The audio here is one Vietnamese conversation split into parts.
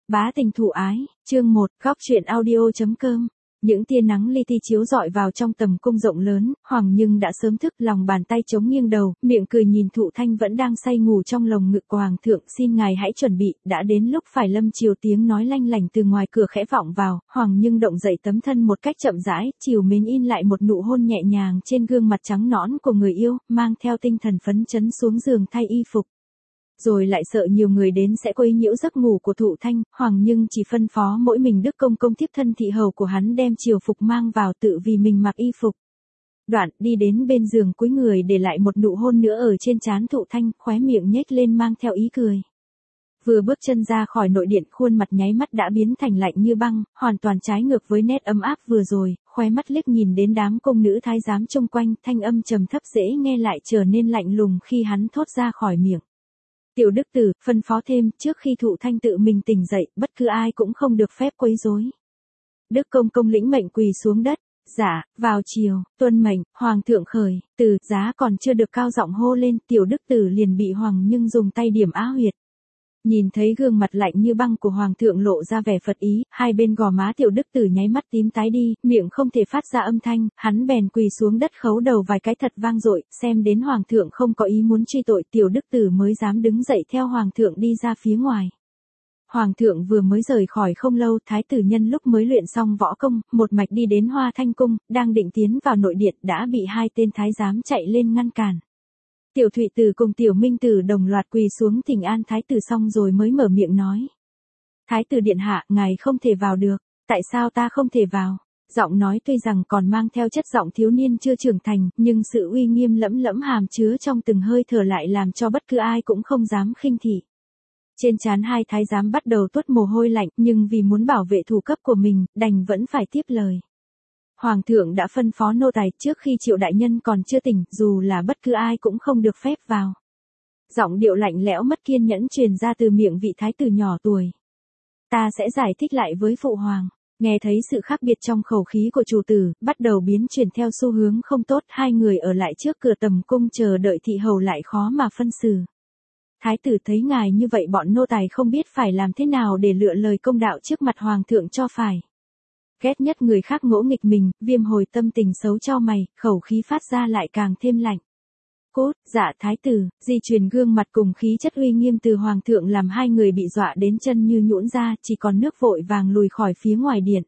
Bá tình thủ ái, chương 1, góc truyện audio.com. Những tia nắng li ti chiếu rọi vào trong tầm cung rộng lớn, Hoàng Nhưng đã sớm thức, lòng bàn tay chống nghiêng đầu, miệng cười nhìn Thụ Thanh vẫn đang say ngủ trong lồng ngực của Hoàng thượng, xin ngài hãy chuẩn bị, đã đến lúc phải lâm chiều. Tiếng nói lanh lảnh từ ngoài cửa khẽ vọng vào, Hoàng Nhưng động dậy tấm thân một cách chậm rãi, chiều mến in lại một nụ hôn nhẹ nhàng trên gương mặt trắng nõn của người yêu, mang theo tinh thần phấn chấn xuống giường thay y phục. Rồi lại sợ nhiều người đến sẽ quấy nhiễu giấc ngủ của Thụ Thanh, Hoàng Nhưng chỉ phân phó mỗi mình Đức Công Công tiếp thân thị hầu của hắn đem triều phục mang vào, tự vì mình mặc y phục. Đoạn đi đến bên giường cúi người để lại một nụ hôn nữa ở trên trán Thụ Thanh, khóe miệng nhếch lên mang theo ý cười. Vừa bước chân ra khỏi nội điện, khuôn mặt nháy mắt đã biến thành lạnh như băng, hoàn toàn trái ngược với nét ấm áp vừa rồi, khóe mắt liếc nhìn đến đám công nữ thái giám chung quanh, thanh âm trầm thấp dễ nghe lại trở nên lạnh lùng khi hắn thốt ra khỏi miệng. Tiểu Đức Tử, phân phó thêm, trước khi Thụ Thanh tự mình tỉnh dậy, bất cứ ai cũng không được phép quấy rối. Đức Công Công lĩnh mệnh quỳ xuống đất. Dạ, vào chiều, tuân mệnh. Hoàng thượng khởi, từ, giá còn chưa được cao giọng hô lên, Tiểu Đức Tử liền bị Hoàng Nhưng dùng tay điểm á huyệt. Nhìn thấy gương mặt lạnh như băng của Hoàng thượng lộ ra vẻ phật ý, hai bên gò má Tiểu Đức Tử nháy mắt tím tái đi, miệng không thể phát ra âm thanh, hắn bèn quỳ xuống đất khấu đầu vài cái thật vang dội, xem đến Hoàng thượng không có ý muốn truy tội, Tiểu Đức Tử mới dám đứng dậy theo Hoàng thượng đi ra phía ngoài. Hoàng thượng vừa mới rời khỏi không lâu, thái tử Nhân lúc mới luyện xong võ công, một mạch đi đến Hoa Thanh Cung, đang định tiến vào nội điện đã bị hai tên thái giám chạy lên ngăn cản. Tiểu Thụy Tử cùng Tiểu Minh Tử đồng loạt quỳ xuống thỉnh an thái tử xong rồi mới mở miệng nói. Thái tử điện hạ, ngài không thể vào được. Tại sao ta không thể vào? Giọng nói tuy rằng còn mang theo chất giọng thiếu niên chưa trưởng thành, nhưng sự uy nghiêm lẫm lẫm hàm chứa trong từng hơi thở lại làm cho bất cứ ai cũng không dám khinh thị. Trên trán hai thái giám bắt đầu tuốt mồ hôi lạnh, nhưng vì muốn bảo vệ thủ cấp của mình, đành vẫn phải tiếp lời. Hoàng thượng đã phân phó nô tài trước khi Triệu đại nhân còn chưa tỉnh, dù là bất cứ ai cũng không được phép vào. Giọng điệu lạnh lẽo mất kiên nhẫn truyền ra từ miệng vị thái tử nhỏ tuổi. Ta sẽ giải thích lại với phụ hoàng. Nghe thấy sự khác biệt trong khẩu khí của chủ tử, bắt đầu biến chuyển theo xu hướng không tốt, hai người ở lại trước cửa tầm cung chờ đợi thị hầu lại khó mà phân xử. Thái tử thấy ngài như vậy bọn nô tài không biết phải làm thế nào để lựa lời công đạo trước mặt hoàng thượng cho phải. Ghét nhất người khác ngỗ nghịch mình, Viêm hồi tâm tình xấu cho mày, khẩu khí phát ra lại càng thêm lạnh. Cốt, dạ thái tử, di truyền gương mặt cùng khí chất uy nghiêm từ hoàng thượng làm hai người bị dọa đến chân như nhũn ra, chỉ còn nước vội vàng lùi khỏi phía ngoài điện.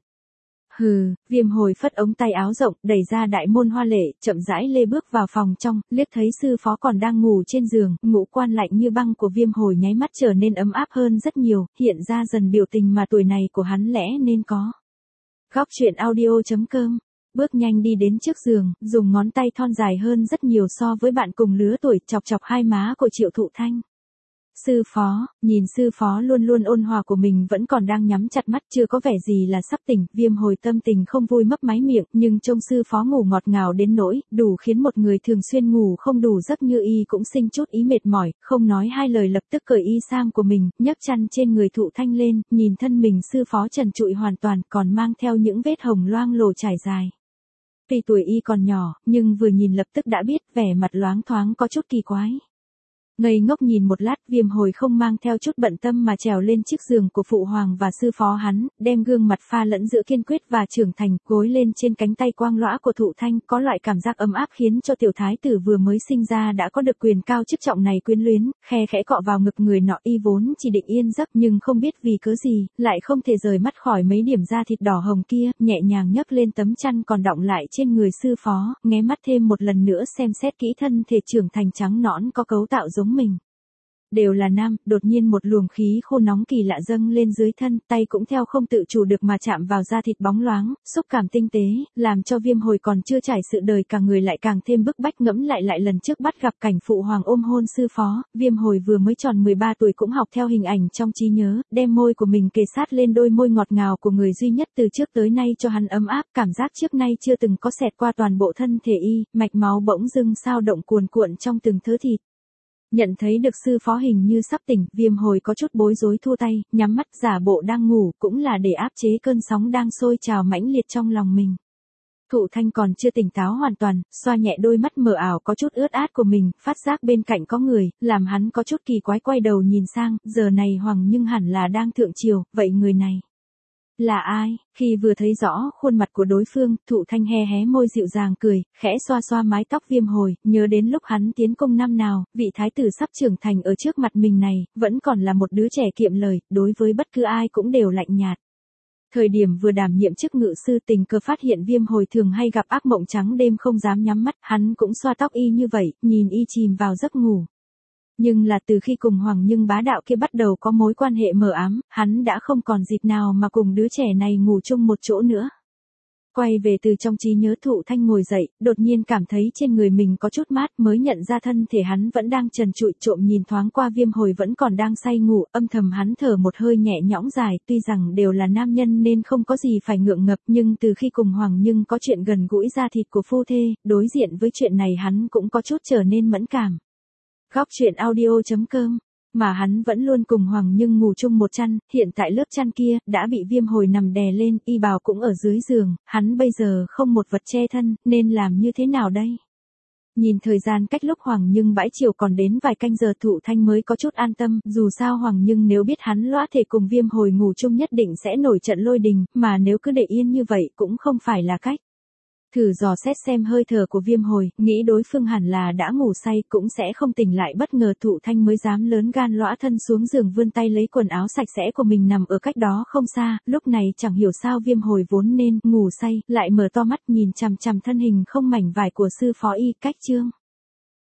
Hừ, Viêm hồi phất ống tay áo rộng, đẩy ra đại môn hoa lệ, chậm rãi lê bước vào phòng trong, liếc thấy sư phó còn đang ngủ trên giường, ngũ quan lạnh như băng của Viêm hồi nháy mắt trở nên ấm áp hơn rất nhiều, hiện ra dần biểu tình mà tuổi này của hắn lẽ nên có. Góc truyện audio.com. Bước nhanh đi đến trước giường, dùng ngón tay thon dài hơn rất nhiều so với bạn cùng lứa tuổi, chọc chọc hai má của Triệu Thụ Thanh. Sư phó, nhìn sư phó luôn luôn ôn hòa của mình vẫn còn đang nhắm chặt mắt chưa có vẻ gì là sắp tỉnh, Viêm hồi tâm tình không vui mấp máy miệng, nhưng trông sư phó ngủ ngọt ngào đến nỗi, đủ khiến một người thường xuyên ngủ không đủ giấc như y cũng sinh chút ý mệt mỏi, không nói hai lời lập tức cởi y sam của mình, nhấc chăn trên người Thụ Thanh lên, nhìn thân mình sư phó trần trụi hoàn toàn còn mang theo những vết hồng loang lổ trải dài. Tuy tuổi y còn nhỏ, nhưng vừa nhìn lập tức đã biết vẻ mặt loáng thoáng có chút kỳ quái. Ngây ngốc nhìn một lát, Viêm hồi không mang theo chút bận tâm mà trèo lên chiếc giường của phụ hoàng và sư phó hắn, đem gương mặt pha lẫn giữa kiên quyết và trưởng thành, gối lên trên cánh tay quang lõa của Thụ Thanh, có loại cảm giác ấm áp khiến cho tiểu thái tử vừa mới sinh ra đã có được quyền cao chức trọng này quyến luyến, khe khẽ cọ vào ngực người nọ, y vốn chỉ định yên giấc nhưng không biết vì cớ gì, lại không thể rời mắt khỏi mấy điểm da thịt đỏ hồng kia, nhẹ nhàng nhấc lên tấm chăn còn đọng lại trên người sư phó, nghé mắt thêm một lần nữa xem xét kỹ thân thể trưởng thành trắng nõn có cấu tạo giống mình. Đều là nam, đột nhiên một luồng khí khô nóng kỳ lạ dâng lên dưới thân, tay cũng theo không tự chủ được mà chạm vào da thịt bóng loáng, xúc cảm tinh tế, làm cho Viêm hồi còn chưa trải sự đời cả người lại càng thêm bức bách. Ngẫm lại lần trước bắt gặp cảnh phụ hoàng ôm hôn sư phó, Viêm hồi vừa mới tròn 13 tuổi cũng học theo hình ảnh trong trí nhớ, đem môi của mình kề sát lên đôi môi ngọt ngào của người duy nhất từ trước tới nay cho hắn ấm áp, cảm giác trước nay chưa từng có xẹt qua toàn bộ thân thể y, mạch máu bỗng dưng sao động cuồn cuộn trong từng thớ thịt. Nhận thấy được sư phó hình như sắp tỉnh, Viêm hồi có chút bối rối thua tay, nhắm mắt giả bộ đang ngủ, cũng là để áp chế cơn sóng đang sôi trào mãnh liệt trong lòng mình. Thụ Thanh còn chưa tỉnh táo hoàn toàn, xoa nhẹ đôi mắt mờ ảo có chút ướt át của mình, phát giác bên cạnh có người, làm hắn có chút kỳ quái quay đầu nhìn sang, giờ này Hoàng Nhưng hẳn là đang thượng triều, vậy người này là ai? Khi vừa thấy rõ khuôn mặt của đối phương, Thụ Thanh hé hé môi dịu dàng cười, khẽ xoa xoa mái tóc Viêm Hồi, nhớ đến lúc hắn tiến cung năm nào, vị thái tử sắp trưởng thành ở trước mặt mình này, vẫn còn là một đứa trẻ kiệm lời, đối với bất cứ ai cũng đều lạnh nhạt. Thời điểm vừa đảm nhiệm chức ngự sư tình cờ phát hiện Viêm Hồi thường hay gặp ác mộng trắng đêm không dám nhắm mắt, hắn cũng xoa tóc y như vậy, nhìn y chìm vào giấc ngủ. Nhưng là từ khi cùng Hoàng Nhưng bá đạo kia bắt đầu có mối quan hệ mờ ám, hắn đã không còn dịp nào mà cùng đứa trẻ này ngủ chung một chỗ nữa. Quay về từ trong trí nhớ, Thụ Thanh ngồi dậy, đột nhiên cảm thấy trên người mình có chút mát, mới nhận ra thân thể hắn vẫn đang trần trụi, trộm nhìn thoáng qua Viêm Hồi vẫn còn đang say ngủ, âm thầm hắn thở một hơi nhẹ nhõm dài, tuy rằng đều là nam nhân nên không có gì phải ngượng ngập, nhưng từ khi cùng Hoàng Nhưng có chuyện gần gũi da thịt của phu thê, đối diện với chuyện này hắn cũng có chút trở nên mẫn cảm. Góc truyện audio.com. Mà hắn vẫn luôn cùng Hoàng Nhưng ngủ chung một chăn, hiện tại lớp chăn kia đã bị Viêm Hồi nằm đè lên, y bào cũng ở dưới giường, hắn bây giờ không một vật che thân, nên làm như thế nào đây? Nhìn thời gian cách lúc Hoàng Nhưng bãi chiều còn đến vài canh giờ, Thụ Thanh mới có chút an tâm, dù sao Hoàng Nhưng nếu biết hắn lõa thể cùng Viêm Hồi ngủ chung nhất định sẽ nổi trận lôi đình, mà nếu cứ để yên như vậy cũng không phải là cách. Thử dò xét xem hơi thở của Viêm Hồi, nghĩ đối phương hẳn là đã ngủ say cũng sẽ không tỉnh lại, bất ngờ Thụ Thanh mới dám lớn gan lõa thân xuống giường vươn tay lấy quần áo sạch sẽ của mình nằm ở cách đó không xa, lúc này chẳng hiểu sao Viêm Hồi vốn nên ngủ say, lại mở to mắt nhìn chằm chằm thân hình không mảnh vải của sư phó y cách Trương.